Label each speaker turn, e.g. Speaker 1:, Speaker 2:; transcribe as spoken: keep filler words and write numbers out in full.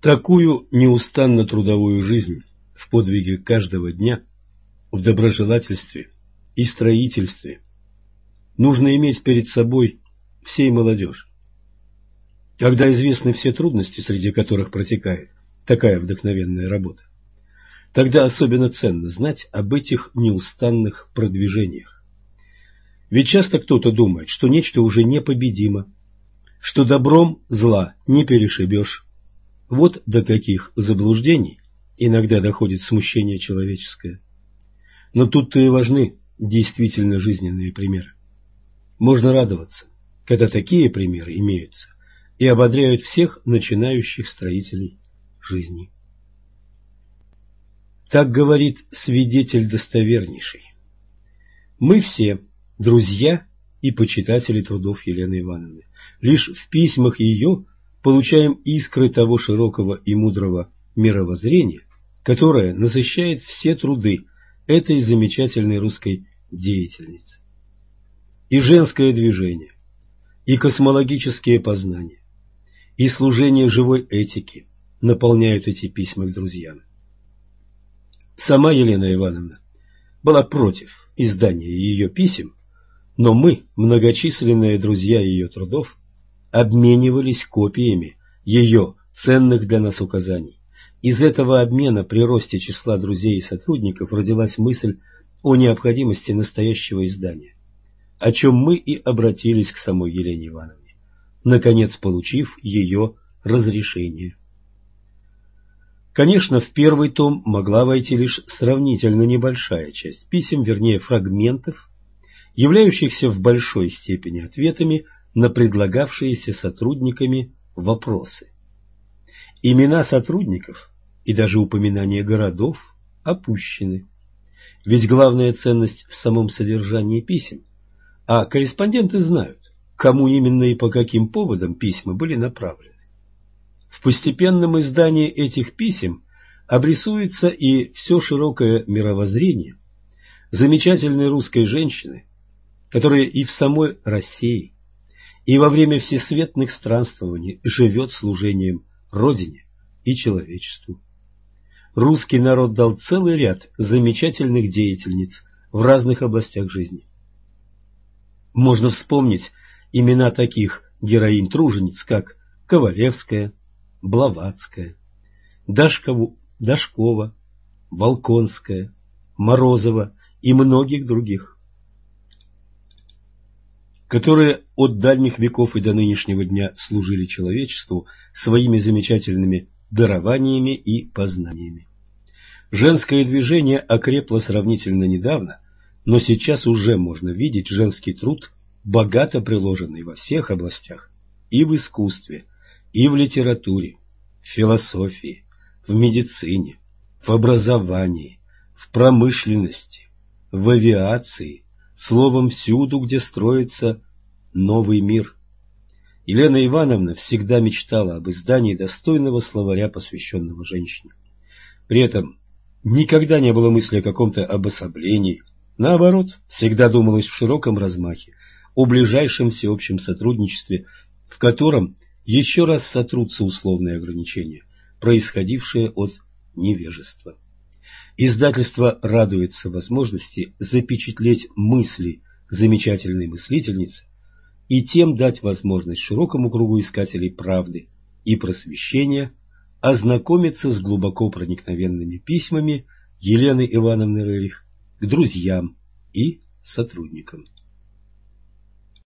Speaker 1: Такую неустанно трудовую жизнь в подвиге каждого дня, в доброжелательстве и строительстве нужно иметь перед собой всей молодежь. Когда известны все трудности, среди которых протекает такая вдохновенная работа, тогда особенно ценно знать об этих неустанных продвижениях. Ведь часто кто-то думает, что нечто уже непобедимо, что добром зла не перешибешь. Вот до каких заблуждений иногда доходит смущение человеческое. Но тут-то и важны действительно жизненные примеры. Можно радоваться, когда такие примеры имеются и ободряют всех начинающих строителей жизни. Так говорит свидетель достовернейший. Мы все друзья и почитатели трудов Елены Ивановны. Лишь в письмах ее получаем искры того широкого и мудрого мировоззрения, которое насыщает все труды этой замечательной русской деятельницы. И женское движение, и космологические познания, и служение живой этики наполняют эти письма к друзьям. Сама Елена Ивановна была против издания ее писем, но мы, многочисленные друзья ее трудов, обменивались копиями ее ценных для нас указаний. Из этого обмена при росте числа друзей и сотрудников родилась мысль о необходимости настоящего издания, о чем мы и обратились к самой Елене Ивановне, наконец получив ее разрешение. Конечно, в первый том могла войти лишь сравнительно небольшая часть писем, вернее фрагментов, являющихся в большой степени ответами на предлагавшиеся сотрудниками вопросы. Имена сотрудников и даже упоминания городов опущены. Ведь главная ценность в самом содержании писем, а корреспонденты знают, кому именно и по каким поводам письма были направлены. В постепенном издании этих писем обрисуется и все широкое мировоззрение замечательной русской женщины, которая и в самой России, и во время всесветных странствований живет служением Родине и человечеству. Русский народ дал целый ряд замечательных деятельниц в разных областях жизни. Можно вспомнить имена таких героинь-тружениц, как Ковалевская, Блаватская, Дашкову, Дашкова, Волконская, Морозова и многих других, которые от дальних веков и до нынешнего дня служили человечеству своими замечательными дарованиями и познаниями. Женское движение окрепло сравнительно недавно, но сейчас уже можно видеть женский труд, богато приложенный во всех областях, и в искусстве, и в литературе, в философии, в медицине, в образовании, в промышленности, в авиации, словом, всюду, где строится новый мир. Елена Ивановна всегда мечтала об издании достойного словаря, посвященного женщине. При этом никогда не было мысли о каком-то обособлении. Наоборот, всегда думалось в широком размахе о ближайшем всеобщем сотрудничестве, в котором еще раз сотрутся условные ограничения, происходившие от невежества. Издательство радуется возможности запечатлеть мысли замечательной мыслительницы и тем дать возможность широкому кругу искателей правды и просвещения ознакомиться с глубоко проникновенными письмами Елены Ивановны Рерих к друзьям и сотрудникам.